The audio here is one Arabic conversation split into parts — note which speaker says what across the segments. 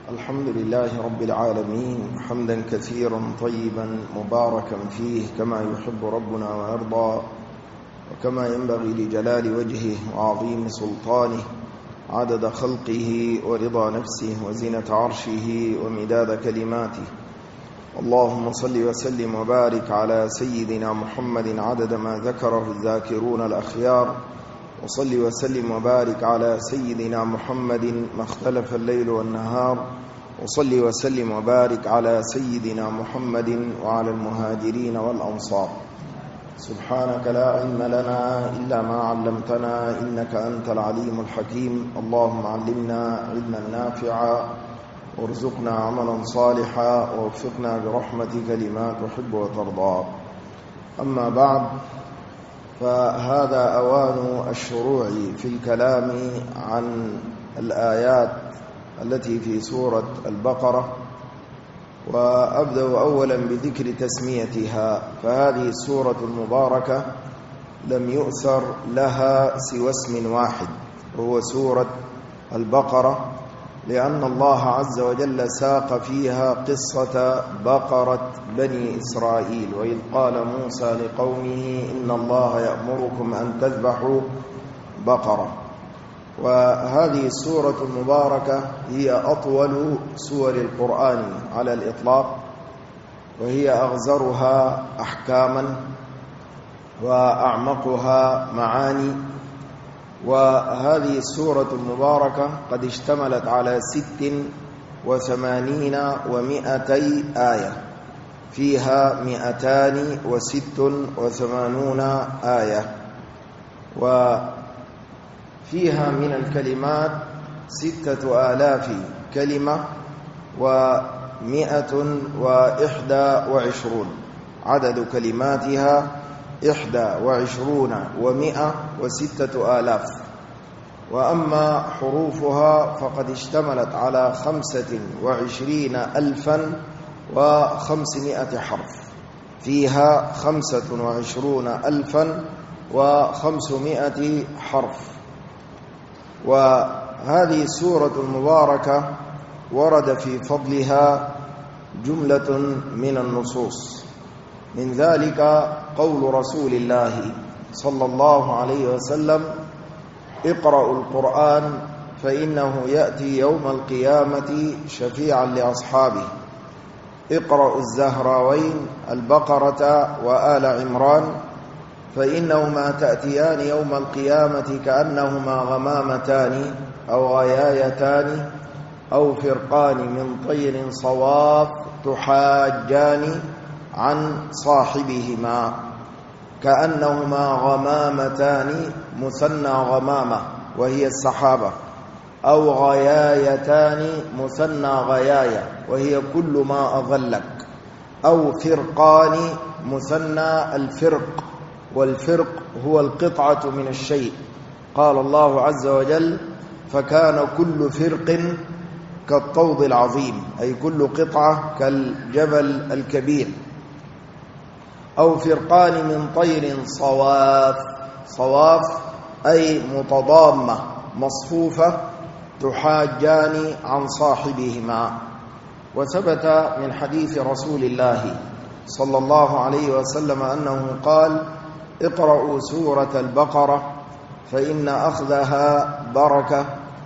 Speaker 1: الحمد لله رب العالمين حمدا كثيرا طيبا مباركا فيه كما يحب ربنا ويرضى وكما ينبغي لجلال وجهه وعظيم سلطانه عدد خلقه ورضا نفسه وزنة عرشه ومداد كلماته. اللهم صل وسلم وبارك على سيدنا محمد عدد ما ذكره الذاكرون الأخيار، وصل وسلم وبارك على سيدنا محمد ما اختلف الليل والنهار، وصل وسلم وبارك على سيدنا محمد وعلى المهاجرين والأنصار. سبحانك لا علم لنا إلا ما علمتنا إنك أنت العليم الحكيم. اللهم علمنا علما نافعا وارزقنا عملا صالحا ووفقنا برحمتك لما تحب وترضى. أما بعد، فهذا أوان الشروع في الكلام عن الآيات التي في سورة البقرة، وأبدأ أولا بذكر تسميتها. فهذه السورة المباركة لم يؤثر لها سوى اسم واحد وهو سورة البقرة، لأن الله عز وجل ساق فيها قصة بقرة بني إسرائيل، وإذ قال موسى لقومه إن الله يأمركم أن تذبحوا بقرة. وهذه السورة المباركة هي أطول سور القرآن على الإطلاق، وهي أغزرها أحكاما وأعمقها معاني. وهذه السورة المباركة قد اشتملت على 86 و200 آية، فيها 286 آية، وفيها من الكلمات 6000 كلمة و121. عدد كلماتها 21 و106 آلاف. وأما حروفها فقد اشتملت على 25,500 حرف، فيها 25,500 حرف. وهذه السورة المباركة ورد في فضلها جملة من النصوص، من ذلك قول رسول الله صلى الله عليه وسلم: اقرأوا القرآن فإنه يأتي يوم القيامة شفيعا لأصحابه. اقرأوا الزهراوين البقرة وآل عمران فإنهما تأتيان يوم القيامة كأنهما غمامتان أو غيايتان أو فرقان من طير صواف تحاجان عن صاحبهما، كأنهما غمامتان مثنى غمامة وهي السحابة، أو غيايتان مثنى غياية وهي كل ما أظلك، أو فرقان مثنى الفرق، والفرق هو القطعة من الشيء. قال الله عز وجل: فكان كل فرق كالطود العظيم، أي كل قطعة كالجبل الكبير. أو فرقان من طير صواف، صواف أي متضامة مصفوفة، تحاجان عن صاحبهما. وثبت من حديث رسول الله صلى الله عليه وسلم أنه قال: اقرأوا سورة البقرة فإن أخذها بركة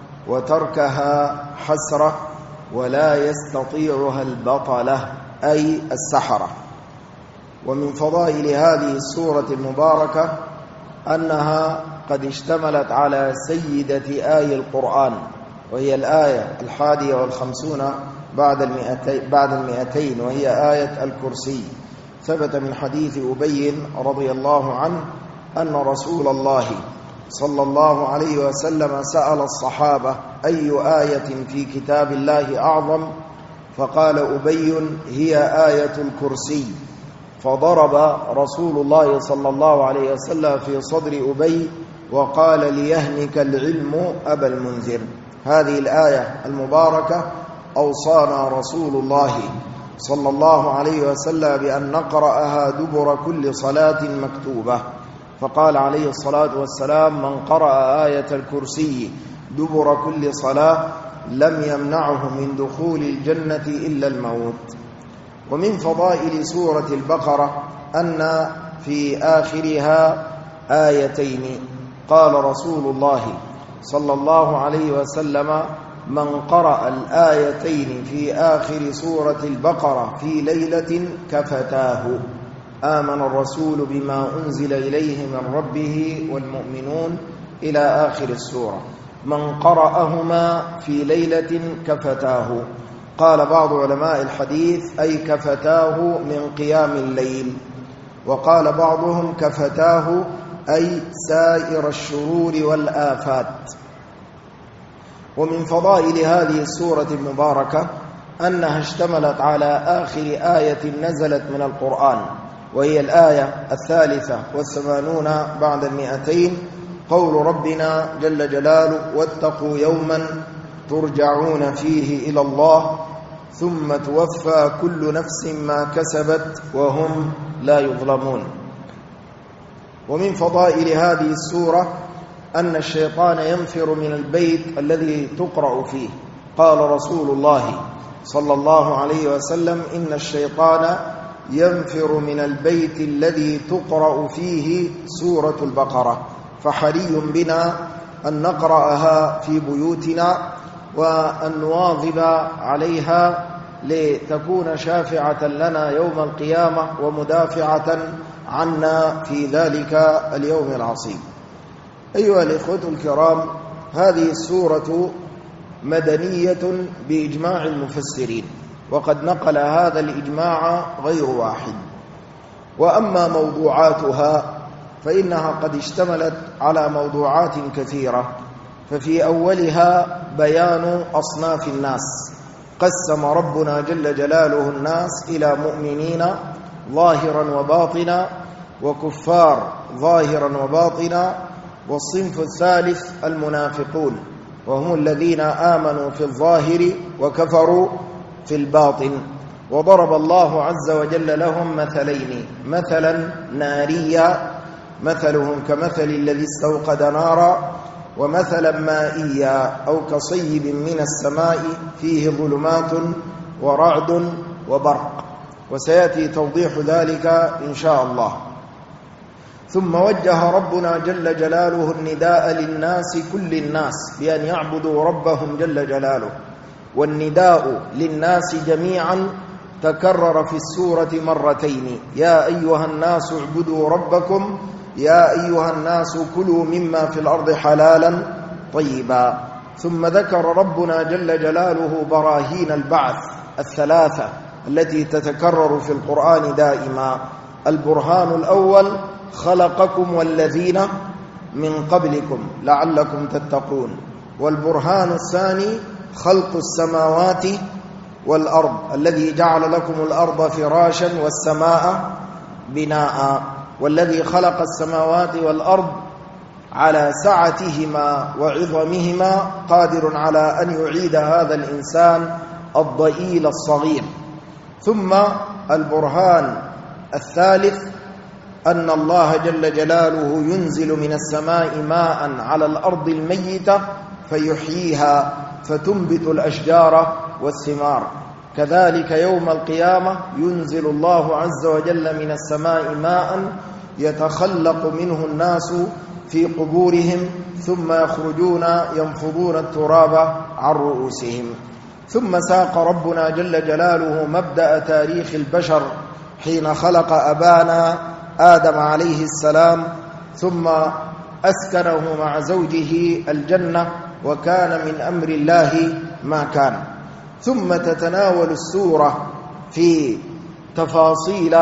Speaker 1: وتركها حسرة ولا يستطيعها البطلة، أي السحرة. ومن فضائل هذه السورة المباركة أنها قد اشتملت على سيدة آي القرآن، وهي الآية 51 بعد 200، وهي آية الكرسي. ثبت من حديث أبي رضي الله عنه أن رسول الله صلى الله عليه وسلم سأل الصحابة: أي آية في كتاب الله أعظم؟ فقال أبي: هي آية الكرسي. فضرب رسول الله صلى الله عليه وسلم في صدر أبي وقال: ليهنك العلم أبا المنذر. هذه الآية المباركة أوصانا رسول الله صلى الله عليه وسلم بأن نقرأها دبر كل صلاة مكتوبة، فقال عليه الصلاة والسلام: من قرأ آية الكرسي دبر كل صلاة لم يمنعه من دخول الجنة إلا الموت. ومن فضائل سورة البقرة أن في آخرها آيتين. قال رسول الله صلى الله عليه وسلم: من قرأ الآيتين في آخر سورة البقرة في ليلة كفتاه. آمن الرسول بما أنزل إليه من ربه والمؤمنون إلى آخر السورة. من قرأهما في ليلة كفتاه. قال بعض علماء الحديث: أي كفتاه من قيام الليل. وقال بعضهم: كفتاه أي سائر الشرور والآفات. ومن فضائل هذه السورة المباركة أنها اشتملت على آخر آية نزلت من القرآن، وهي الآية 83 بعد 200، قول ربنا جل جلاله: واتقوا يوما ترجعون فيه إلى الله ثم توفى كل نفس ما كسبت وهم لا يظلمون. ومن فضائل هذه السورة أن الشيطان ينفر من البيت الذي تقرأ فيه. قال رسول الله صلى الله عليه وسلم: إن الشيطان ينفر من البيت الذي تقرأ فيه سورة البقرة. فحري بنا أن نقرأها في بيوتنا وأن نواظب عليها لتكون شافعة لنا يوم القيامة ومدافعة عنا في ذلك اليوم العصيب. أيها الإخوة الكرام، هذه السورة مدنية بإجماع المفسرين، وقد نقل هذا الإجماع غير واحد. وأما موضوعاتها فإنها قد اشتملت على موضوعات كثيرة. ففي أولها بيان أصناف الناس. قسم ربنا جل جلاله الناس إلى مؤمنين ظاهرا وباطنا، وكفار ظاهرا وباطنا، والصنف الثالث المنافقون، وهم الذين آمنوا في الظاهر وكفروا في الباطن. وضرب الله عز وجل لهم مثلين: مثلا ناريا مثلهم كمثل الذي استوقد نارا، ومثلا مائيا أو كصيب من السماء فيه ظلمات ورعد وبرق. وسيأتي توضيح ذلك إن شاء الله. ثم وجه ربنا جل جلاله النداء للناس كل الناس بأن يعبدوا ربهم جل جلاله. والنداء للناس جميعا تكرر في السورة مرتين: يا أيها الناس اعبدوا ربكم، يا أيها الناس كلوا مما في الأرض حلالا طيبا. ثم ذكر ربنا جل جلاله براهين البعث الثلاثة التي تتكرر في القرآن دائما. البرهان الأول: خلقكم والذين من قبلكم لعلكم تتقون. والبرهان الثاني: خلق السماوات والأرض، الذي جعل لكم الأرض فراشا والسماء بناء. والذي خلق السماوات والأرض على سعتهما وعظمهما قادر على أن يعيد هذا الإنسان الضئيل الصغير. ثم البرهان الثالث: أن الله جل جلاله ينزل من السماء ماء على الأرض الميتة فيحييها فتنبت الأشجار والثمار. كذلك يوم القيامة ينزل الله عز وجل من السماء ماء يتخلق منه الناس في قبورهم ثم يخرجون ينفضون التراب عن رؤوسهم. ثم ساق ربنا جل جلاله مبدأ تاريخ البشر حين خلق أبانا آدم عليه السلام، ثم أسكنه مع زوجه الجنة، وكان من أمر الله ما كان. ثم تتناول السورة في تفاصيل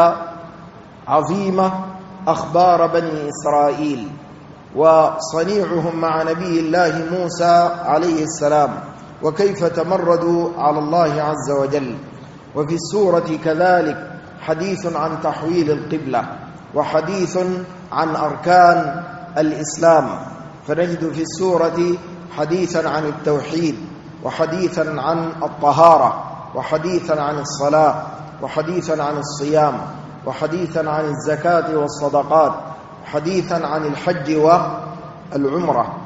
Speaker 1: عظيمة أخبار بني إسرائيل وصنيعهم مع نبي الله موسى عليه السلام، وكيف تمردوا على الله عز وجل. وفي السورة كذلك حديث عن تحويل القبلة، وحديث عن أركان الإسلام. فنجد في السورة حديثا عن التوحيد، وحديثا عن الطهارة، وحديثا عن الصلاة، وحديثا عن الصيام، وحديثا عن الزكاة والصدقات، وحديثا عن الحج والعمرة.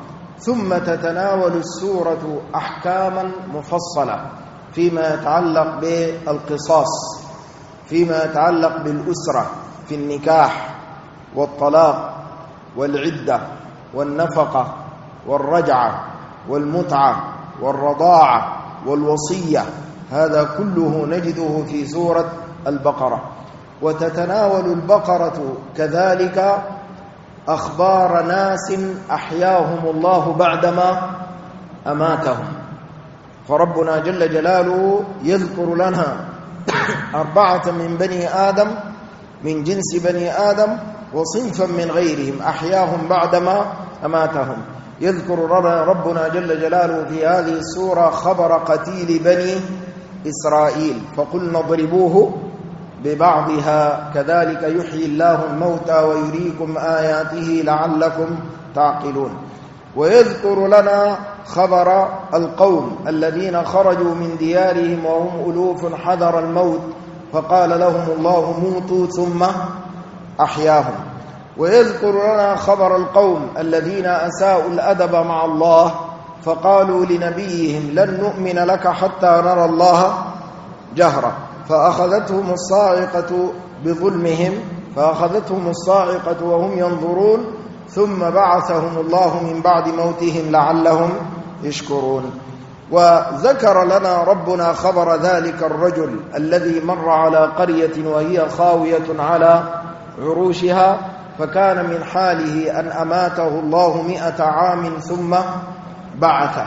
Speaker 1: ثم تتناول السورة أحكاما مفصلة فيما يتعلق بالقصاص، فيما يتعلق بالأسرة في النكاح والطلاق والعدة والنفقة والرجعة والمتعة والرضاعة والوصية، هذا كله نجده في سورة البقرة. وتتناول البقرة كذلك أخبار ناس أحياهم الله بعدما أماتهم، فربنا جل جلاله يذكر لنا 4 من بني آدم من جنس بني آدم وصنفا من غيرهم أحياهم بعدما أماتهم. يذكر ربنا جل جلاله في هذه السورة خبر قتيل بني إسرائيل، فقلنا اضربوه ببعضها كذلك يحيي الله الموتى ويريكم آياته لعلكم تعقلون. ويذكر لنا خبر القوم الذين خرجوا من ديارهم وهم ألوف حذر الموت فقال لهم الله موتوا ثم أحياهم. ويذكر لنا خبر القوم الذين أساءوا الأدب مع الله فقالوا لنبيهم لن نؤمن لك حتى نرى الله جهرة، فأخذتهم الصاعقة بظلمهم، فأخذتهم الصاعقة وهم ينظرون ثم بعثهم الله من بعد موتهم لعلهم يشكرون. وذكر لنا ربنا خبر ذلك الرجل الذي مر على قرية وهي خاوية على عروشها فكان من حاله أن أماته الله 100 عام ثم بعثه.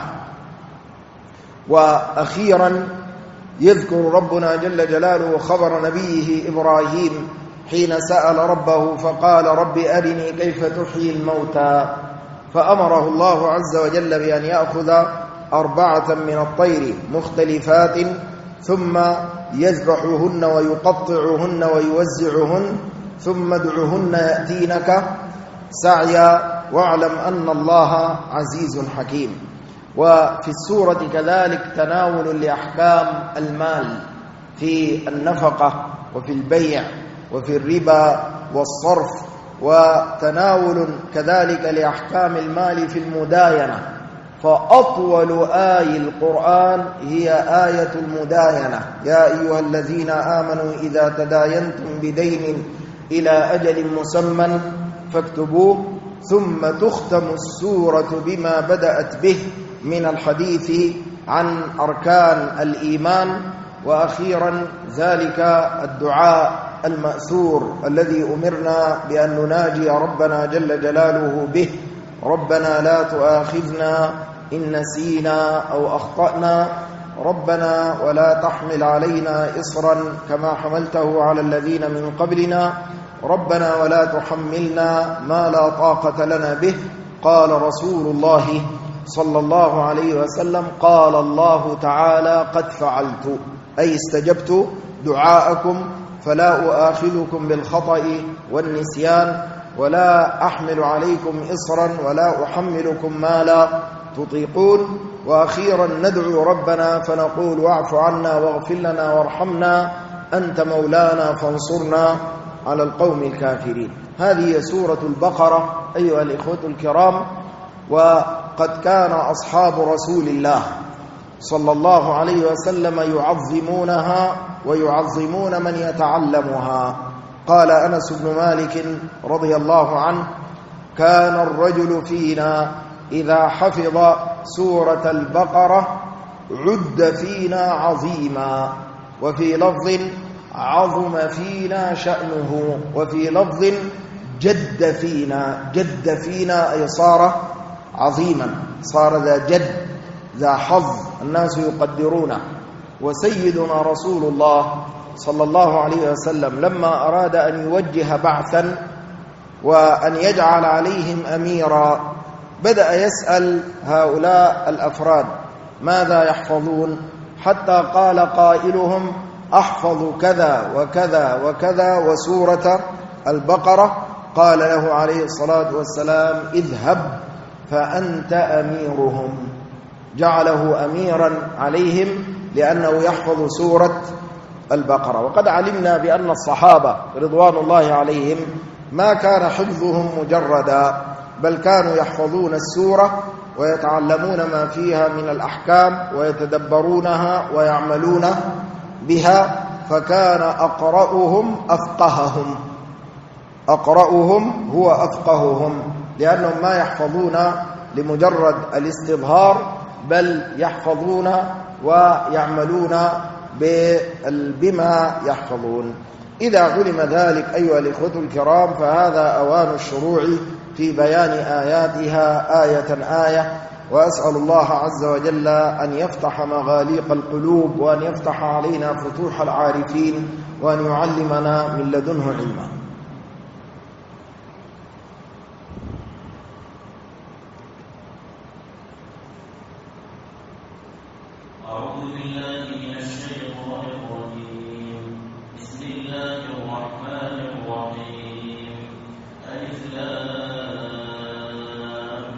Speaker 1: وأخيرا يذكر ربنا جل جلاله خبر نبيه إبراهيم حين سأل ربه فقال رب أرني كيف تحيي الموتى، فأمره الله عز وجل بأن يأخذ 4 من الطير مختلفات ثم يذبحهن ويقطعهن ويوزعهن ثم ادعهن يأتينك سعيا واعلم أن الله عزيز حكيم. وفي السورة كذلك تناول لأحكام المال في النفقة وفي البيع وفي الربا والصرف، وتناول كذلك لأحكام المال في المداينة، فأطول آية القرآن هي آية المداينة. يا أيها الذين آمنوا إذا تداينتم بدين إلى أجل مسمى فاكتبوه، ثم تختم السورة بما بدأت به من الحديث عن أركان الإيمان، وأخيرا ذلك الدعاء المأثور الذي أمرنا بأن نناجي ربنا جل جلاله به: ربنا لا تؤاخذنا إن نسينا أو أخطأنا، ربنا ولا تحمل علينا إصرا كما حملته على الذين من قبلنا، ربنا ولا تحملنا ما لا طاقة لنا به. قال رسول الله صلى الله عليه وسلم: قال الله تعالى: قد فعلت، أي استجبت دعاءكم فلا أؤاخذكم بالخطأ والنسيان ولا أحمل عليكم إصرا ولا أحملكم ما لا تطيقون. وأخيرا ندعو ربنا فنقول: واعف عنا واغفر لنا وارحمنا أنت مولانا فانصرنا على القوم الكافرين. هذه سورة البقرة أيها الإخوة الكرام. وقد كان أصحاب رسول الله صلى الله عليه وسلم يعظمونها ويعظمون من يتعلمها. قال أنس بن مالك رضي الله عنه: كان الرجل فينا إذا حفظ سورة البقرة عد فينا عظيما، وفي لفظ عظم فينا شأنه، وفي لفظ جد فينا. جد فينا أي صار عظيما، صار ذا جد ذا حظ الناس يقدرونه. وسيدنا رسول الله صلى الله عليه وسلم لما أراد أن يوجه بعثا وأن يجعل عليهم أميرا بدأ يسأل هؤلاء الأفراد ماذا يحفظون، حتى قال قائلهم: أحفظ كذا وكذا وكذا وسورة البقرة. قال له عليه الصلاة والسلام: اذهب فأنت أميرهم. جعله أميرا عليهم لأنه يحفظ سورة البقرة. وقد علمنا بأن الصحابة رضوان الله عليهم ما كان حفظهم مجردا، بل كانوا يحفظون السورة ويتعلمون ما فيها من الأحكام ويتدبرونها ويعملون بها، فكان أقرأهم هو أفقههم، لأنهم ما يحفظون لمجرد الاستظهار، بل يحفظون ويعملون بما يحفظون. إذا علم ذلك أيها الإخوة الكرام، فهذا أوان الشروع في بيان آياتها آية آية، وأسأل الله عز وجل أن يفتح مغاليق القلوب، وأن يفتح علينا فتوح العارفين، وأن يعلمنا من لدنه علما.
Speaker 2: أعوذ بالله من الشيطان الرجيم. بسم الله الرحمن الرحيم. ألف لام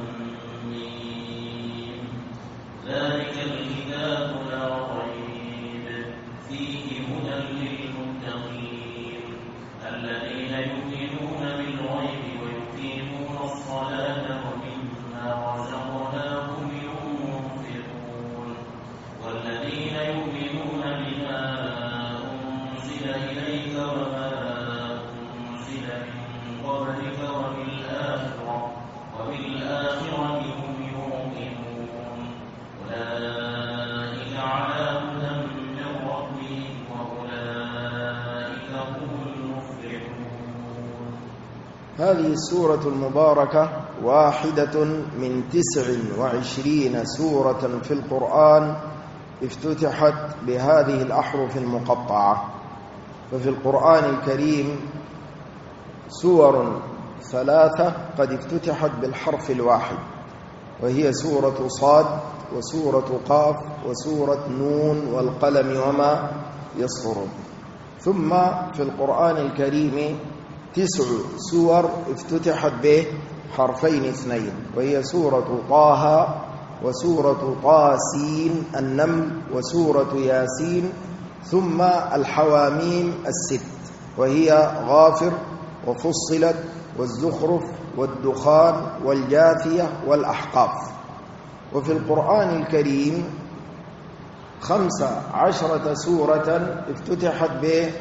Speaker 2: ميم. ذلك الكتاب لا ريب فيه هدى للمتقين الذين يؤمنون بالغيب ويقيمون الصلاة ومما رزقناهم ينفقون والذين يؤمنون بما أنزل إليك وما أنزل من قبلك وبالآخرة هم يوقنون أولئك على هدى من ربهم وأولئك هم المفلحون.
Speaker 1: هذه السورة المباركة واحدة من 29 سورة في القرآن افتتحت بهذه الأحرف المقطعة. ففي القرآن الكريم سور 3 قد افتتحت بالحرف الواحد، وهي سورة صاد وسورة قاف وسورة نون والقلم وما يسطرون. ثم في القرآن الكريم 9 سور افتتحت بحرفين 2، وهي سورة طه وسورة طاسين النمل وسورة ياسين، ثم الحواميم 6، وهي غافر وفصلت والزخرف والدخان والجاثية والأحقاف. وفي القرآن الكريم 15 سورة افتتحت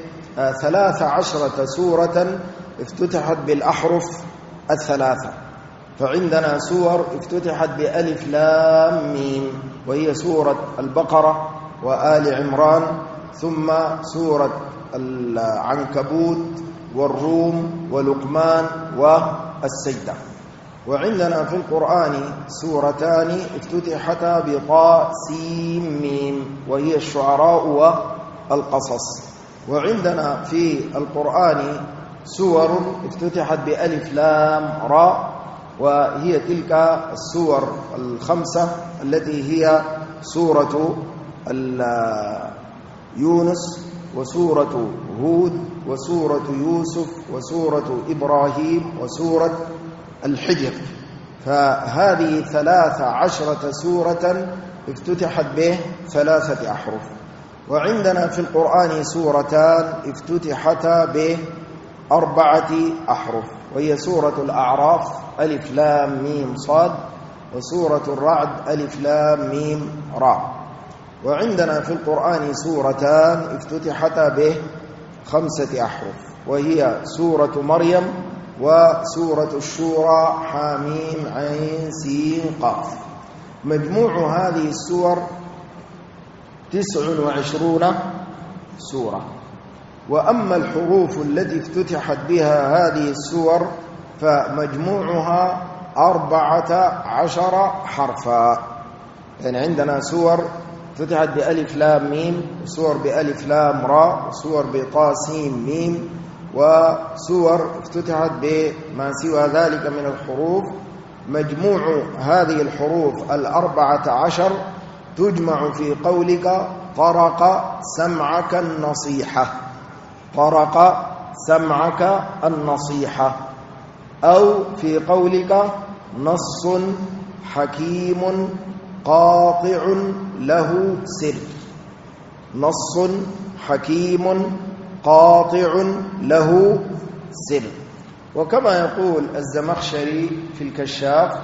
Speaker 1: 13 سورة افتتحت بالأحرف 3. فعندنا سور افتتحت بألف لام ميم، وهي سورة البقرة وآل عمران، ثم سورة العنكبوت والروم ولقمان والسجدة. وعندنا في القرآن سورتان افتتحتا بطاء سين ميم، وهي الشعراء والقصص. وعندنا في القرآن سور افتتحت بألف لام راء، وهي تلك السور 5 التي هي سورة يونس وسورة هود وسورة يوسف وسورة إبراهيم وسورة الحجر. فهذه 13 سورة افتتحت ب3 أحرف. وعندنا في القرآن سورتان افتتحتا ب4 أحرف، وهي سورة الأعراف ألف لام ميم صاد، وسورة الرعد ألف لام ميم راء. وعندنا في القرآن سورتان افتتحتا ب5 أحرف، وهي سورة مريم وسورة الشورى حاميم عين سين قاف. مجموع هذه السور 29 سورة. وأما الحروف التي افتتحت بها هذه السور فمجموعها 14 حرفا. يعني عندنا سور افتتحت بألف لام ميم، وسور بألف لام راء، وسور بطا سين ميم، وسور افتتحت بما سوى ذلك من الحروف. مجموع هذه الحروف 14 تجمع في قولك طرق سمعك النصيحة، طرق سمعك النصيحة، أو في قولك نص حكيم قاطع له سر، نص حكيم قاطع له سر. وكما يقول الزمخشري في الكشاف: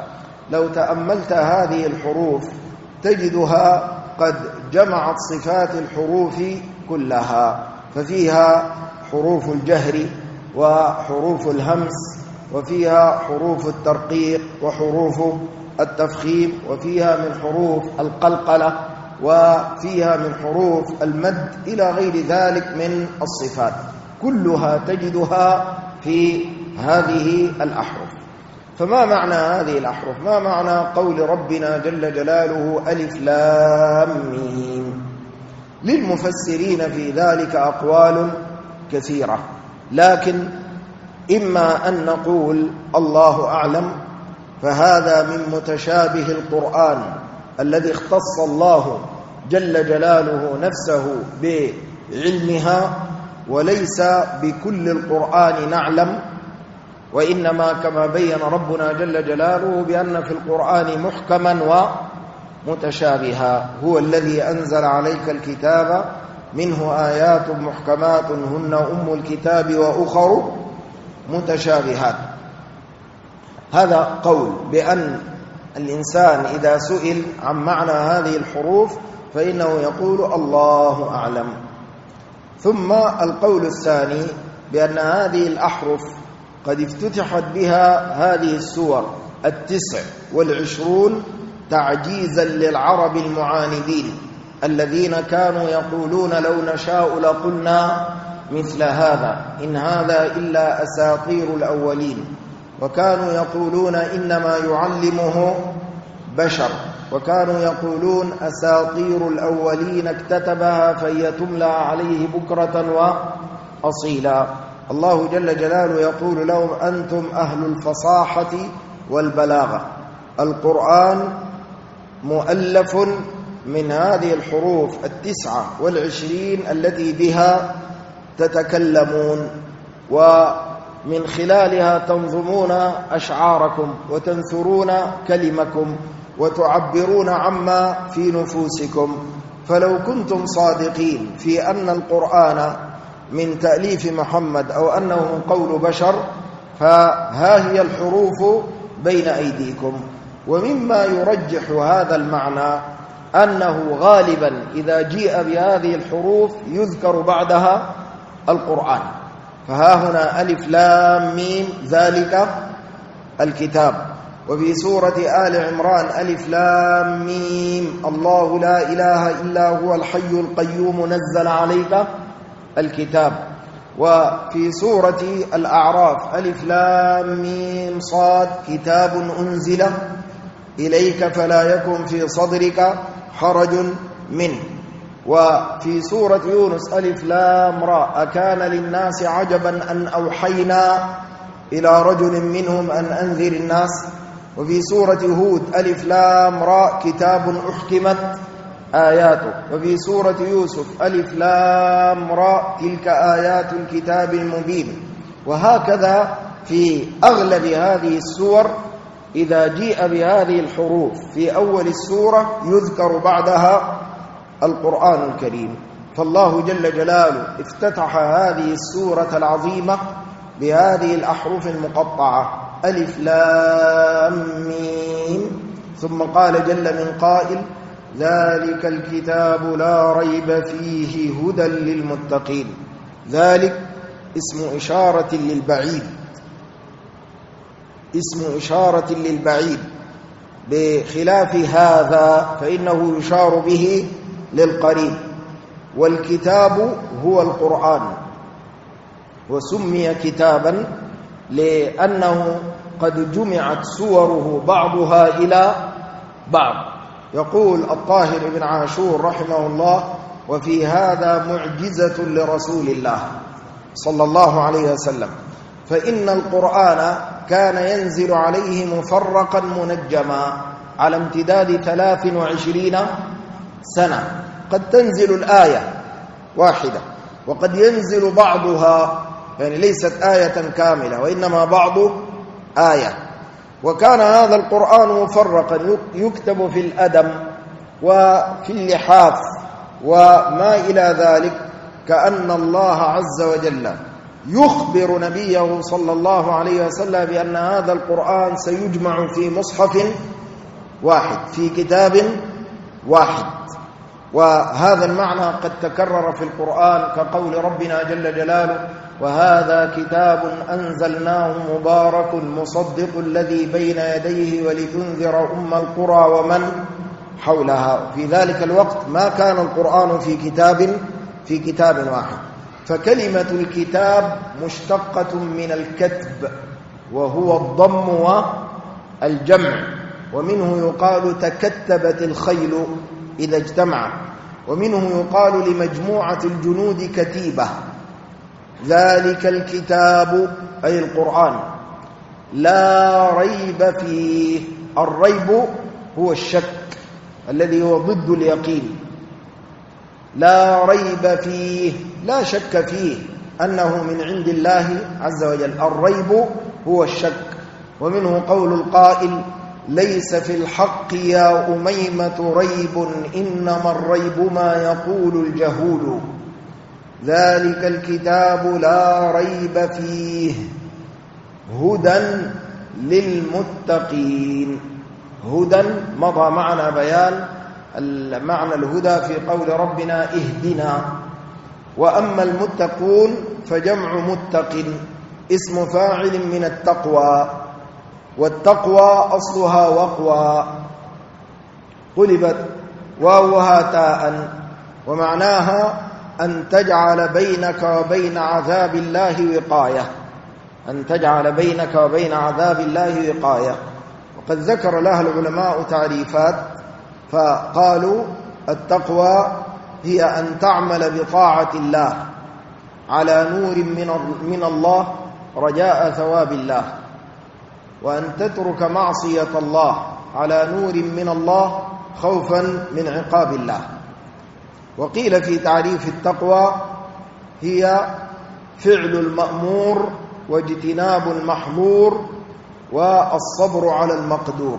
Speaker 1: لو تأملت هذه الحروف تجدها قد جمعت صفات الحروف كلها، ففيها حروف الجهر وحروف الهمس، وفيها حروف الترقيق وحروف التفخيم، وفيها من حروف القلقلة، وفيها من حروف المد إلى غير ذلك من الصفات، كلها تجدها في هذه الأحرف. فما معنى هذه الأحرف؟ ما معنى قول ربنا جل جلاله ألف لام ميم؟ للمفسرين في ذلك أقوال كثيرة، لكن إما أن نقول الله أعلم، فهذا من متشابه القرآن الذي اختص الله جل جلاله نفسه بعلمها، وليس بكل القرآن نعلم، وإنما كما بين ربنا جل جلاله بأن في القرآن محكما ومتشابها. هو الذي أنزل عليك الكتاب منه آيات محكمات هن أم الكتاب وأخر متشابهات. هذا قول بأن الإنسان إذا سئل عن معنى هذه الحروف فإنه يقول الله أعلم. ثم القول الثاني بأن هذه الأحرف قد افتتحت بها هذه السور 29 تعجيزا للعرب المعاندين الذين كانوا يقولون لو نشاء لقلنا مثل هذا إن هذا إلا أساطير الأولين، وكانوا يقولون إنما يعلمه بشر، وكانوا يقولون أساطير الأولين اكتتبها فهي تملى عليه بكرة وأصيلا. الله جل جلاله يقول لهم أنتم أهل الفصاحة والبلاغة، القرآن مؤلف من هذه الحروف 29 التي بها تتكلمون، ومن خلالها تنظمون أشعاركم وتنثرون كلمكم وتعبرون عما في نفوسكم. فلو كنتم صادقين في أن القرآن من تأليف محمد أو أنه من قول بشر فها هي الحروف بين أيديكم. ومما يرجح هذا المعنى أنه غالبا إذا جيء بهذه الحروف يذكر بعدها القرآن، فها هنا ألف لام ميم ذلك الكتاب، وفي سورة آل عمران ألف لام ميم الله لا إله إلا هو الحي القيوم نزل عليك الكتاب، وفي سورة الأعراف ألف لام ميم صاد كتاب أنزل إليك فلا يكن في صدرك حرج منه، وفي سورة يونس ألف لام را أكان للناس عجبا أن أوحينا إلى رجل منهم أن أنذر الناس، وفي سورة هود ألف لام را كتاب أحكمت آياته، وفي سورة يوسف ألف لام را تلك آيات الكتاب المبين. وهكذا في أغلب هذه السور إذا جيء بهذه الحروف في أول السورة يذكر بعدها القرآن الكريم. فالله جل جلاله افتتح هذه السورة العظيمة بهذه الأحرف المقطعة ألف لام ميم، ثم قال جل من قائل ذلك الكتاب لا ريب فيه هدى للمتقين. ذلك اسم إشارة للبعيد، اسم إشارة للبعيد، بخلاف هذا فإنه يشار به للقريب. والكتاب هو القرآن، وسمي كتابا لأنه قد جمعت سوره بعضها إلى بعض. يقول الطاهر بن عاشور رحمه الله وفي هذا معجزة لرسول الله صلى الله عليه وسلم، فإن القرآن كان ينزل عليه مفرقا منجما على امتداد 23 سنة، قد تنزل الآية واحدة وقد ينزل بعضها، يعني ليست آية كاملة وإنما بعض آية. وكان هذا القرآن مفرقا يكتب في الأدم وفي اللحاف وما إلى ذلك، كأن الله عز وجل يخبر نبيه صلى الله عليه وسلم بأن هذا القرآن سيجمع في مصحف واحد في كتاب واحد. وهذا المعنى قد تكرر في القرآن كقول ربنا جل جلاله: وهذا كتاب أنزلناه مبارك مصدق الذي بين يديه ولتنذر القرى ومن حولها. في ذلك الوقت ما كان القرآن في كتاب واحد، فكلمة الكتاب مشتقة من الكتب وهو الضم والجمع، ومنه يقال تكتبت الخيل إذا اجتمع، ومنه يقال لمجموعة الجنود كتيبة. ذلك الكتاب أي القرآن لا ريب فيه. الريب هو الشك الذي هو ضد اليقين. لا ريب فيه، لا شك فيه أنه من عند الله عز وجل. الريب هو الشك. ومنه قول القائل: ليس في الحق يا أميمة ريب إنما الريب ما يقول الجهول. ذلك الكتاب لا ريب فيه هدى للمتقين. هدى مضى معنا بيان معنى الهدى في قول ربنا: اهدنا. وأما المتقون فجمع متق اسم فاعل من التقوى، والتقوى أصلها وقوى، قلبت واوها تاء، ومعناها أن تجعل بينك وبين عذاب الله وقاية. أن تجعل بينك وبين عذاب الله وقاية. وقد ذكر لها العلماء تعريفات، فقالوا: التقوى هي أن تعمل بطاعة الله على نور من الله رجاء ثواب الله، وأن تترك معصية الله على نور من الله خوفا من عقاب الله. وقيل في تعريف التقوى: هي فعل المأمور واجتناب المحظور والصبر على المقدور.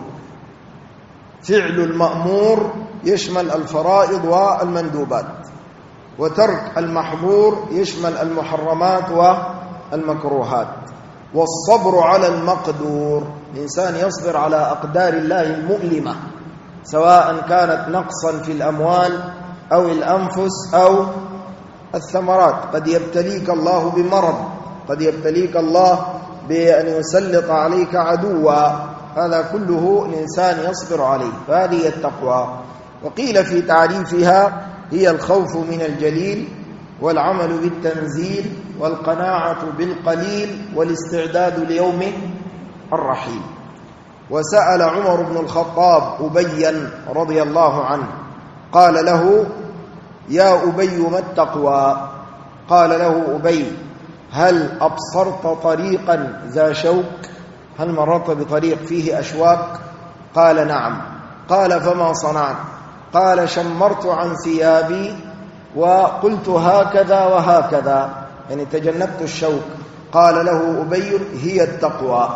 Speaker 1: فعل المأمور يشمل الفرائض والمندوبات، وترك المحظور يشمل المحرمات والمكروهات، والصبر على المقدور. الإنسان يصبر على أقدار الله المؤلمة، سواء كانت نقصا في الأموال أو الأنفس أو الثمرات. قد يبتليك الله بمرض، قد يبتليك الله بأن يسلط عليك عدوا، هذا كله الإنسان يصبر عليه، فهذه التقوى. وقيل في تعريفها: هي الخوف من الجليل والعمل بالتنزيل والقناعة بالقليل والاستعداد ليوم الرحيل. وسأل عمر بن الخطاب أبيا رضي الله عنه، قال له: يا أبي ما التقوى؟ قال له أبي: هل أبصرت طريقا ذا شوك؟ هل مررت بطريق فيه أشواك؟ قال: نعم. قال: فما صنعت؟ قال: شمرت عن ثيابي وقلت هكذا وهكذا، يعني تجنبت الشوك. قال له أبي: هي التقوى.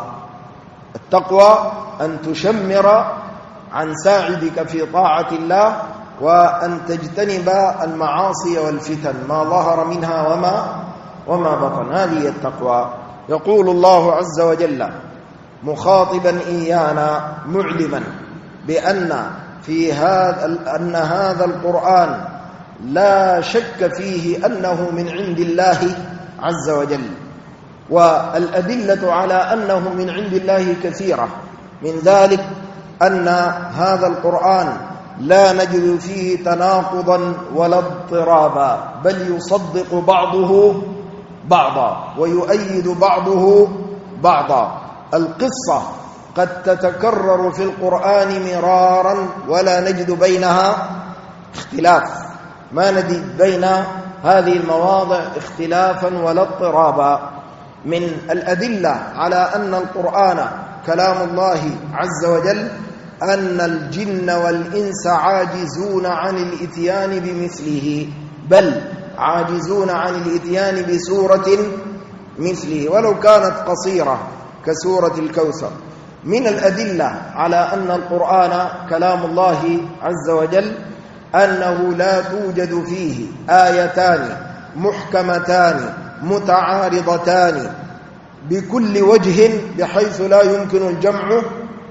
Speaker 1: التقوى أن تشمر عن ساعدك في طاعة الله، وأن تجتنب المعاصي والفتن ما ظهر منها وما بطن. هذه التقوى. يقول الله عز وجل مخاطبا إيانا معلما بأن أن هذا القرآن لا شك فيه أنه من عند الله عز وجل، والأدلة على أنه من عند الله كثيرة. من ذلك أن هذا القرآن لا نجد فيه تناقضا ولا اضطرابا، بل يصدق بعضه بعضا ويؤيد بعضه بعضا. القصة قد تتكرر في القرآن مرارا ولا نجد بينها اختلاف، ما نجد بين هذه المواضع اختلافا ولا اضطرابا. من الأدلة على أن القرآن كلام الله عز وجل أن الجن والإنس عاجزون عن الإتيان بمثله، بل عاجزون عن الإتيان بسورة مثله ولو كانت قصيرة كسورة الكوثر. من الأدلة على أن القرآن كلام الله عز وجل أنه لا توجد فيه آيتان محكمتان متعارضتان بكل وجه بحيث لا يمكن الجمع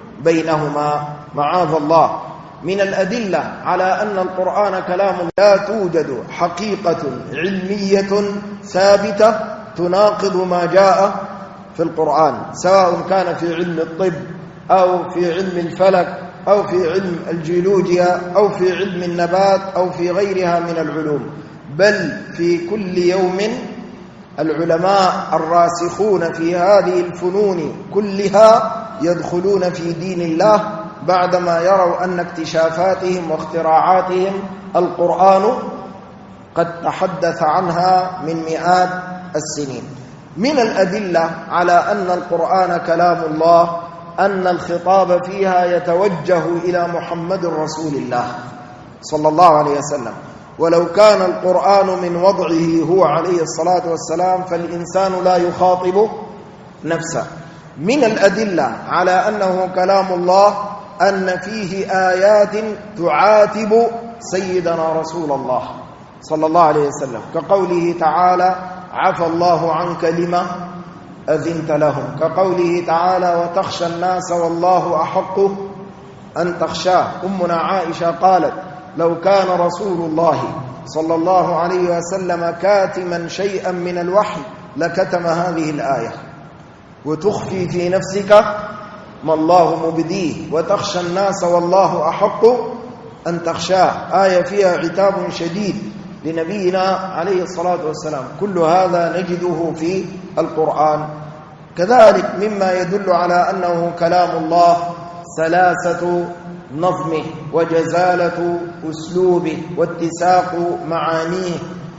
Speaker 1: بينهما معاذ الله. من الأدلة على أن القرآن كلام لا توجد حقيقة علمية ثابتة تناقض ما جاء في القرآن، سواء كان في علم الطب أو في علم الفلك أو في علم الجيولوجيا أو في علم النبات أو في غيرها من العلوم، بل في كل يوم العلماء الراسخون في هذه الفنون كلها يدخلون في دين الله بعدما يروا أن اكتشافاتهم واختراعاتهم القرآن قد تحدث عنها من مئات السنين. من الأدلة على أن القرآن كلام الله أن الخطاب فيها يتوجه إلى محمد رسول الله صلى الله عليه وسلم، ولو كان القرآن من وضعه هو عليه الصلاة والسلام فالإنسان لا يخاطب نفسه. من الأدلة على أنه كلام الله أن فيه آيات تعاتب سيدنا رسول الله صلى الله عليه وسلم، كقوله تعالى عفى الله عنك لما أذنت لهم، كقوله تعالى وتخشى الناس والله أحق أن تخشاه. أمنا عائشة قالت لو كان رسول الله صلى الله عليه وسلم كاتما شيئا من الوحي لكتم هذه الآية، وتخفي في نفسك ما الله مبديه وتخشى الناس والله أحق أن تخشاه، آية فيها عتاب شديد لنبينا عليه الصلاة والسلام. كل هذا نجده في القرآن. كذلك مما يدل على أنه كلام الله سلاسة نظمه وجزالة أسلوبه واتساق معانيه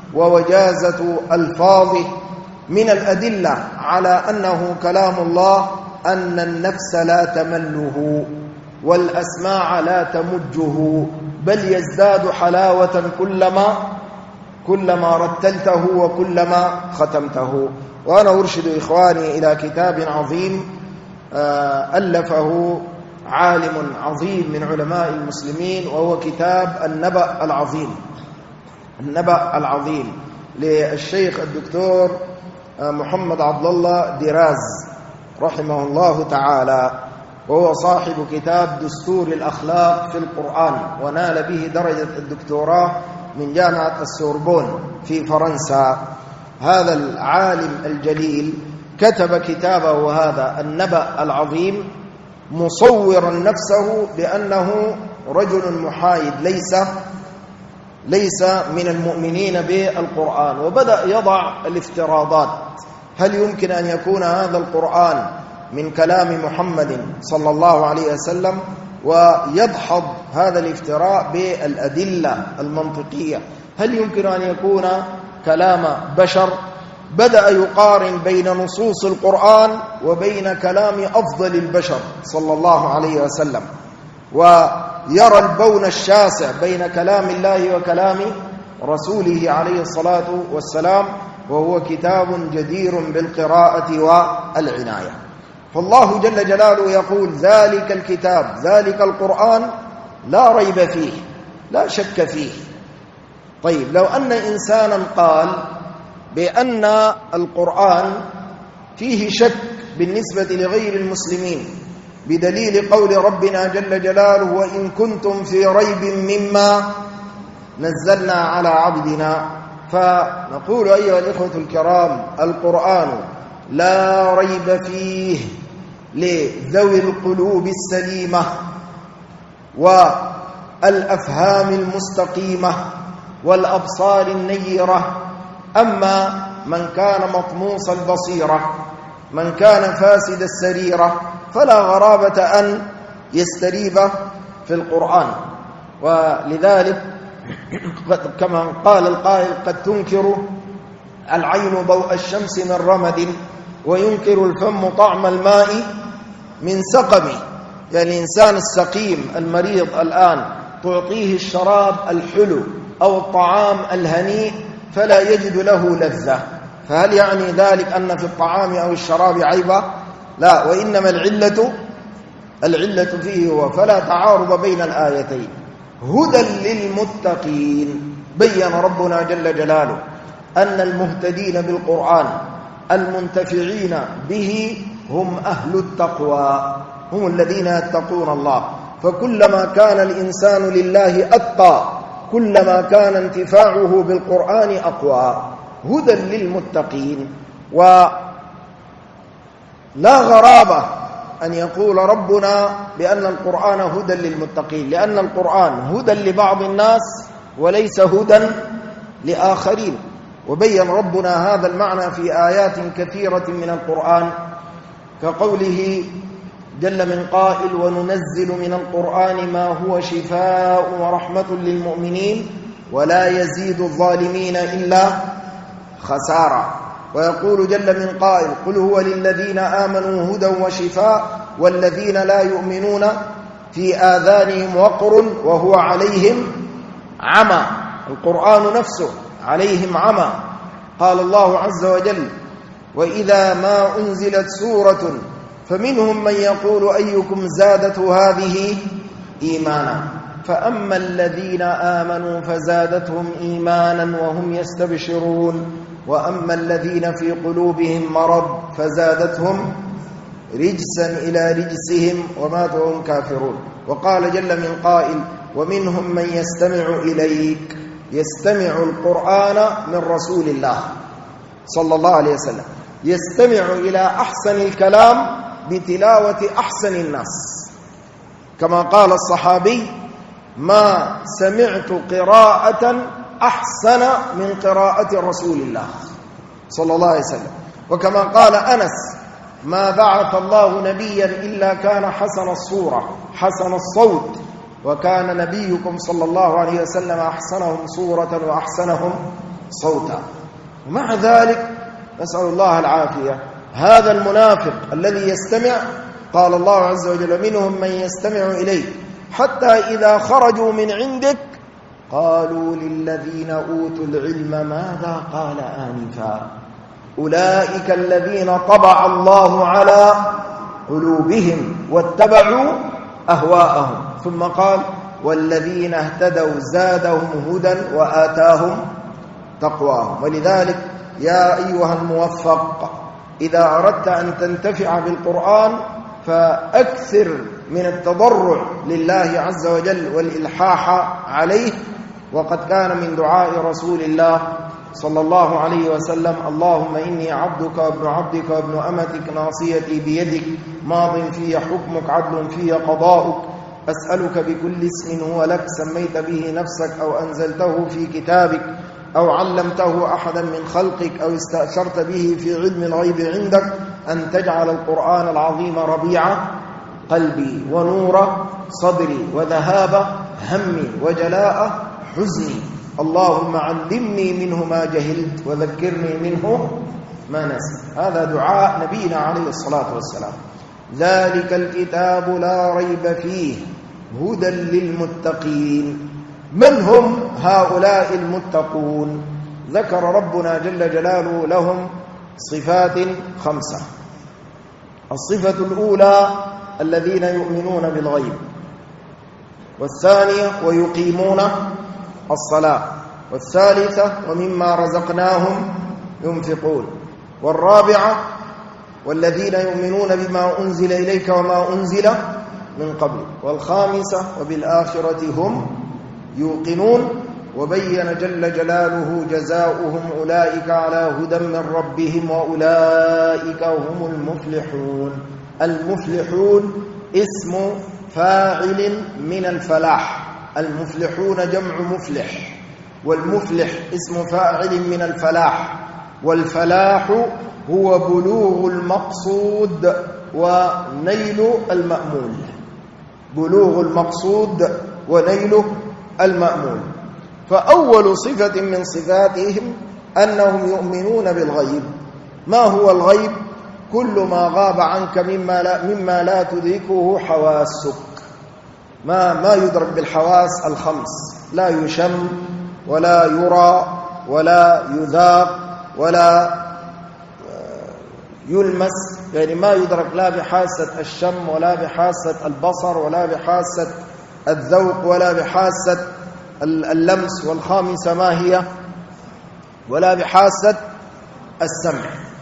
Speaker 1: ووجازة ألفاظه. من الأدلة على أنه كلام الله أن النفس لا تمله والأسماع لا تمجه، بل يزداد حلاوة كلما رتلته وكلما ختمته. وأنا أرشد إخواني إلى كتاب عظيم ألفه عالم عظيم من علماء المسلمين، وهو كتاب النبأ العظيم للشيخ الدكتور محمد عبد الله دراز رحمه الله تعالى، وهو صاحب كتاب دستور الأخلاق في القرآن، ونال به درجة الدكتوراه من جامعة السوربون في فرنسا. هذا العالم الجليل كتب كتابه هذا النبأ العظيم مصورا نفسه بأنه رجل محايد ليس من المؤمنين بالقرآن، وبدأ يضع الافتراضات. هل يمكن أن يكون هذا القرآن من كلام محمد صلى الله عليه وسلم؟ ويدحض هذا الافتراء بالأدلة المنطقية. هل يمكن أن يكون كلام بشر؟ بدأ يقارن بين نصوص القرآن وبين كلام أفضل البشر صلى الله عليه وسلم، ويرى البون الشاسع بين كلام الله وكلام رسوله عليه الصلاة والسلام، وهو كتاب جدير بالقراءة والعناية. فالله جل جلاله يقول ذلك الكتاب ذلك القرآن لا ريب فيه لا شك فيه. طيب لو أن إنسانا قال بأن القرآن فيه شك بالنسبة لغير المسلمين بدليل قول ربنا جل جلاله وإن كنتم في ريب مما نزلنا على عبدنا، فنقول أيها الإخوة الكرام القرآن لا ريب فيه لذوي القلوب السليمة والأفهام المستقيمة والأبصار النيرة. أما من كان مطموس البصيرة من كان فاسد السريرة فلا غرابة أن يستريب في القرآن. ولذلك كما قال القائل قد تنكر العين ضوء الشمس من رمد وينكر الفم طعم الماء من سقم. يعني الإنسان السقيم المريض الآن تعطيه الشراب الحلو أو الطعام الهنيء فلا يجد له لذة، فهل يعني ذلك أن في الطعام أو الشراب عيبا؟ لا، وإنما العلة فيه هو. فلا تعارض بين الآيتين. هدى للمتقين بين ربنا جل جلاله أن المهتدين بالقرآن المنتفعين به هم أهل التقوى، هم الذين يتقون الله. فكلما كان الإنسان لله أتقى كلما كان انتفاعه بالقرآن أقوى. هدى للمتقين. ولا غرابة أن يقول ربنا بأن القرآن هدى للمتقين، لأن القرآن هدى لبعض الناس وليس هدى لآخرين. وبين ربنا هذا المعنى في آيات كثيرة من القرآن، كقوله جل من قائل: وننزل من القرآن ما هو شفاء ورحمة للمؤمنين ولا يزيد الظالمين إلا خسارة. ويقول جل من قائل: قل هو للذين آمنوا هدى وشفاء والذين لا يؤمنون في آذانهم وقر وهو عليهم عمى. القرآن نفسه عليهم عمى. قال الله عز وجل: وإذا ما أنزلت سورة فمنهم من يقول أيكم زادته هذه إيمانا فأما الذين آمنوا فزادتهم إيمانا وهم يستبشرون وأما الذين في قلوبهم مرض فزادتهم رجسا إلى رجسهم وماتوا وهم كافرون. وقال جل من قائل: ومنهم من يستمع إليك، يستمع القرآن من رسول الله صلى الله عليه وسلم، يستمع إلى أحسن الكلام بتلاوة أحسن الناس، كما قال الصحابي: ما سمعت قراءة أحسن من قراءة رسول الله صلى الله عليه وسلم. وكما قال أنس: ما بعث الله نبيا إلا كان حسن الصورة حسن الصوت، وكان نبيكم صلى الله عليه وسلم أحسنهم صورة وأحسنهم صوتا. ومع ذلك نسأل الله العافية، هذا المنافق الذي يستمع، قال الله عز وجل: منهم من يستمع إليك حتى إذا خرجوا من عندك قالوا للذين أوتوا العلم ماذا قال آنفا أولئك الذين طبع الله على قلوبهم واتبعوا أهواءهم. ثم قال: والذين اهتدوا زادهم هدى وآتاهم تقواهم. ولذلك يا أيها الموفق، إذا أردت أن تنتفع بالقرآن فأكثر من التضرع لله عز وجل والإلحاح عليه. وقد كان من دعاء رسول الله صلى الله عليه وسلم: اللهم إني عبدك وابن عبدك وابن أمتك ناصيتي بيدك ماض في حكمك عدل في قضاؤك أسألك بكل اسم هو لك سميت به نفسك أو أنزلته في كتابك أو علمته أحدا من خلقك أو استأثرت به في علم الغيب عندك أن تجعل القرآن العظيم ربيع قلبي ونور صدري وذهاب همي وجلاء حزني. اللهم علمني منه ما جهلت وذكرني منه ما نسيت. هذا دعاء نبينا عليه الصلاة والسلام. ذلك الكتاب لا ريب فيه هدى للمتقين. من هم هؤلاء المتقون؟ ذكر ربنا جل جلاله لهم صفات 5. الصفة الأولى: الذين يؤمنون بالغيب. والثانية: ويقيمون الصلاة. والثالثة: ومما رزقناهم ينفقون. والرابعة: والذين يؤمنون بما أنزل إليك وما أنزل من قبل. والخامسة: وبالآخرة هم يوقنون. وبين جل جلاله جزاؤهم أولئك على هدى من ربهم وأولئك هم المفلحون. المفلحون اسم فاعل من الفلاح. المفلحون جمع مفلح، والمفلح اسم فاعل من الفلاح. والفلاح هو بلوغ المقصود ونيل المأمول. بلوغ المقصود ونيل المأمول. فأول صفة من صفاتهم أنهم يؤمنون بالغيب. ما هو الغيب؟ كل ما غاب عنك مما لا تدركه حواسك. ما يدرك بالحواس الخمس، لا يشم ولا يرى ولا يذاق ولا يلمس، يعني ما يدرك لا بحاسة الشم ولا بحاسة البصر ولا بحاسة الذوق ولا بحاسة اللمس. والخامسة ما هي؟ ولا بحاسة السمع.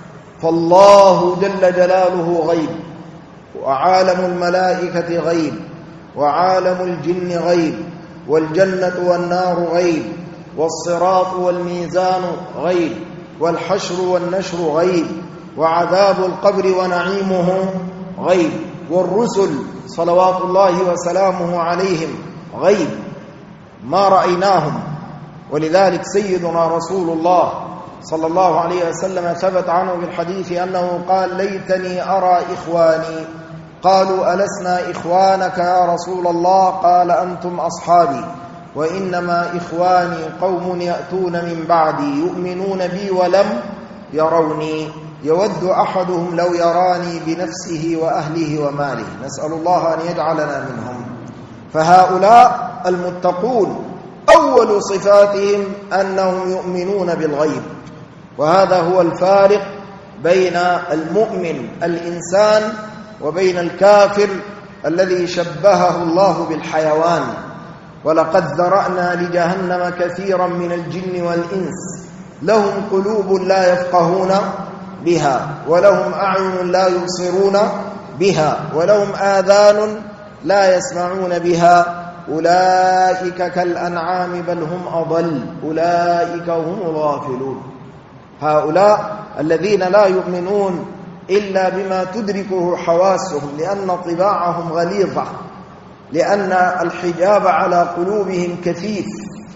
Speaker 1: فالله جل جلاله غيب، وعالم الملائكة غيب، وعالم الجن غيب، والجنة والنار غيب، والصراط والميزان غيب، والحشر والنشر غيب، وعذاب القبر ونعيمه غيب، والرسل صلوات الله وسلامه عليهم غيب ما رأيناهم. ولذلك سيدنا رسول الله صلى الله عليه وسلم ثبت عنه بالحديث أنه قال: ليتني أرى إخواني. قالوا: ألسنا إخوانك يا رسول الله؟ قال: أنتم أصحابي، وإنما إخواني قوم يأتون من بعدي يؤمنون بي ولم يروني، يود أحدهم لو يراني بنفسه وأهله وماله. نسأل الله أن يجعلنا منهم. فهؤلاء المتقون أول صفاتهم أنهم يؤمنون بالغيب، وهذا هو الفارق بين المؤمن الإنسان وبين الكافر الذي شبهه الله بالحيوان. ولقد ذرأنا لجهنم كثيرا من الجن والإنس لهم قلوب لا يفقهون بها، ولهم أعين لا يبصرون بها، ولهم آذان لا يسمعون بها، أولئك كالأنعام بل هم أضل، أولئك هم الغافلون. هؤلاء الذين لا يؤمنون إلا بما تدركه حواسهم، لأن طباعهم غليظة، لأن الحجاب على قلوبهم كثيف،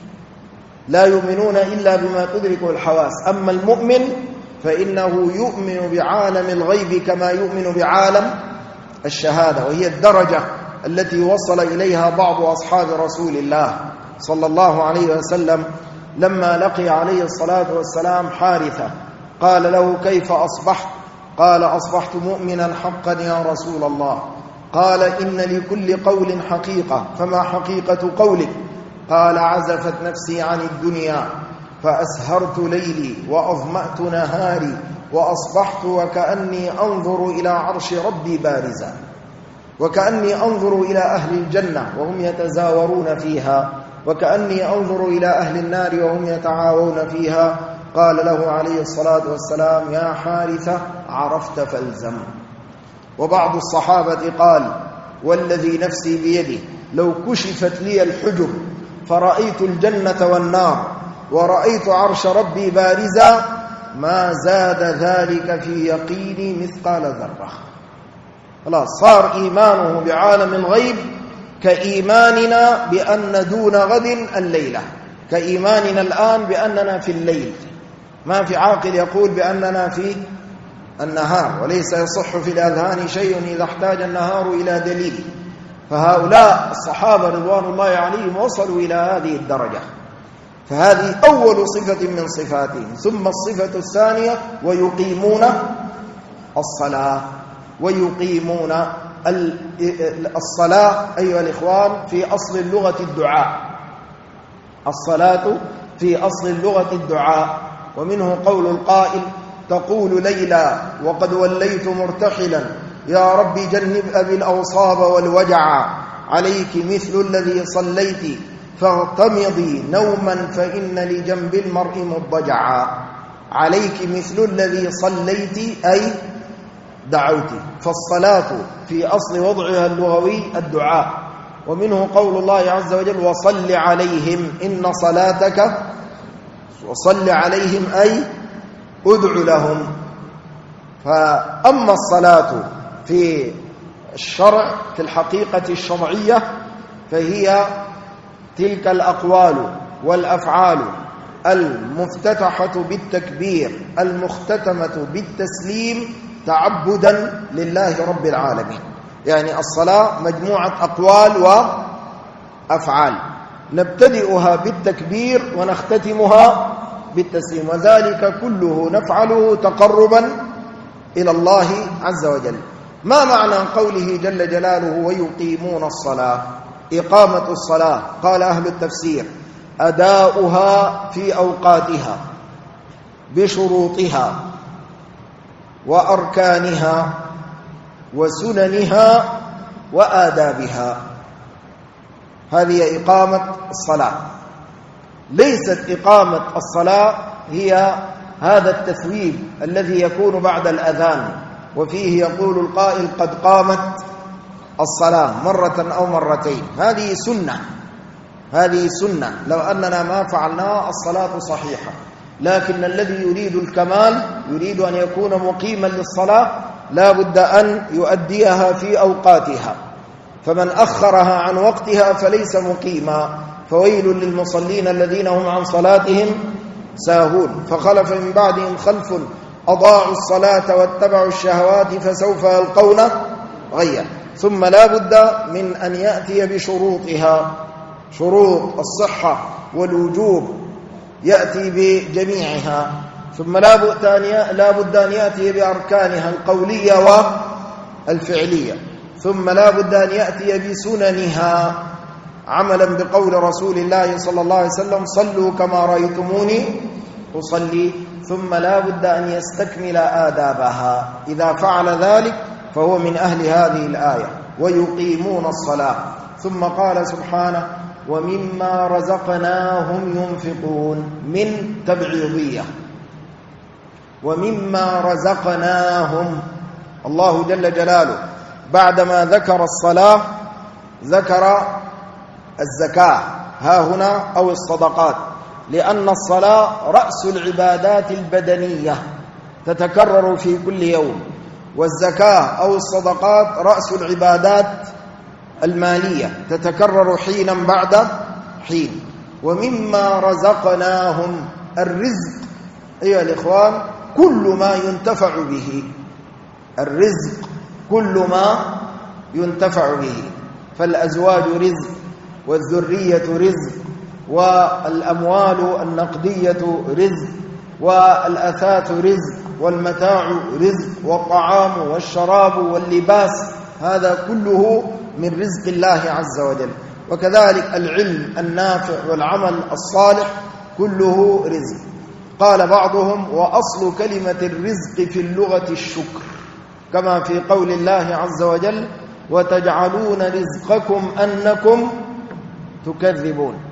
Speaker 1: لا يؤمنون إلا بما تدركه الحواس. أما المؤمن فإنه يؤمن بعالم الغيب كما يؤمن بعالم الشهادة، وهي الدرجة التي وصل إليها بعض أصحاب رسول الله صلى الله عليه وسلم لما لقي عليه الصلاة والسلام حارثة. قال له: كيف أصبحت؟ قال: أصبحت مؤمنا حقا يا رسول الله. قال: إن لكل قول حقيقة، فما حقيقة قولك؟ قال: عزفت نفسي عن الدنيا فأسهرت ليلي وأظمأت نهاري وأصبحت وكأني أنظر إلى عرش ربي بارزا، وكأني أنظر إلى أهل الجنة وهم يتزاورون فيها، وكأني أنظر إلى أهل النار وهم يتعاون فيها. قال له عليه الصلاة والسلام: يا حارثة عرفت فالزم. وبعض الصحابة قال: والذي نفسي بيده لو كشفت لي الحجب فرأيت الجنة والنار ورأيت عرش ربي بارزا ما زاد ذلك في يقيني مثقال ذرة. خلاص صار إيمانه بعالم الغيب كإيماننا بأن دون غد الليلة، كإيماننا الآن بأننا في الليل. ما في عاقل يقول بأننا في النهار، وليس يصح في الأذهان شيء إذا احتاج النهار إلى دليل. فهؤلاء الصحابة رضوان الله عليهم وصلوا إلى هذه الدرجة. فهذه أول صفة من صفاتهم. ثم الصفة الثانية: ويقيمون الصلاة. ويقيمون الصلاة أيها الإخوان في أصل اللغة الدعاء. الصلاة في أصل اللغة الدعاء، ومنه قول القائل: تقول ليلى وقد وليت مرتحلا يا رب جنب أبي الأوصاب والوجع، عليك مثل الذي صليت فاغتمضي نوما فإن لجنب المرء مضجعا. عليك مثل الذي صليت أي دعوت. فالصلاة في أصل وضعها اللغوي الدعاء، ومنه قول الله عز وجل: وصل عليهم إن صلاتك، وصل عليهم أي ادع لهم. فأما الصلاة في الشرع في الحقيقة الشرعية فهي تلك الأقوال والأفعال المفتتحة بالتكبير المختتمة بالتسليم تعبدا لله رب العالمين. يعني الصلاة مجموعة أقوال وأفعال نبتدئها بالتكبير ونختتمها بالتسليم، وذلك كله نفعله تقربا إلى الله عز وجل. ما معنى قوله جل جلاله: ويقيمون الصلاة؟ إقامة الصلاة قال أهل التفسير: أداؤها في أوقاتها بشروطها وأركانها وسننها وآدابها. هذه إقامة الصلاة. ليست إقامة الصلاة هي هذا التثويب الذي يكون بعد الأذان، وفيه يقول القائل قد قامت الصلاة مرة أو مرتين. هذه سنة لو أننا ما فعلناها الصلاة صحيحة، لكن الذي يريد الكمال يريد أن يكون مقيما للصلاة لا بد أن يؤديها في أوقاتها، فمن أخرها عن وقتها فليس مقيما. فويل للمصلين الذين هم عن صلاتهم ساهون، فخلف من بعدهم خلف أضاعوا الصلاة واتبعوا الشهوات فسوف يلقون غيا. ثم لا بد من أن يأتي بشروطها، شروط الصحة والوجوب يأتي بجميعها. ثم لا بد أن يأتي بأركانها القولية والفعلية. ثم لا بد أن يأتي بسننها عملا بقول رسول الله صلى الله عليه وسلم صلوا كما رأيتموني أصلي. ثم لا بد أن يستكمل آدابها، إذا فعل ذلك فهو من أهل هذه الآية ويقيمون الصلاة. ثم قال سبحانه ومما رزقناهم ينفقون، من تبعيضية، ومما رزقناهم. الله جل جلاله بعدما ذكر الصلاة ذكر الزكاة ها هنا أو الصدقات، لأن الصلاة رأس العبادات البدنية تتكرر في كل يوم، والزكاة أو الصدقات رأس العبادات المالية تتكرر حينا بعد حين. ومما رزقناهم، الرزق أيها الإخوان كل ما ينتفع به، الرزق كل ما ينتفع به، فالأزواج رزق، والذرية رزق، والأموال النقدية رزق، والأثاث رزق، والمتاع رزق، والطعام والشراب واللباس، هذا كله من رزق الله عز وجل. وكذلك العلم النافع والعمل الصالح كله رزق. قال بعضهم وأصل كلمة الرزق في اللغة الشكر، كما في قول الله عز وجل وتجعلون رزقكم أنكم تكذبون.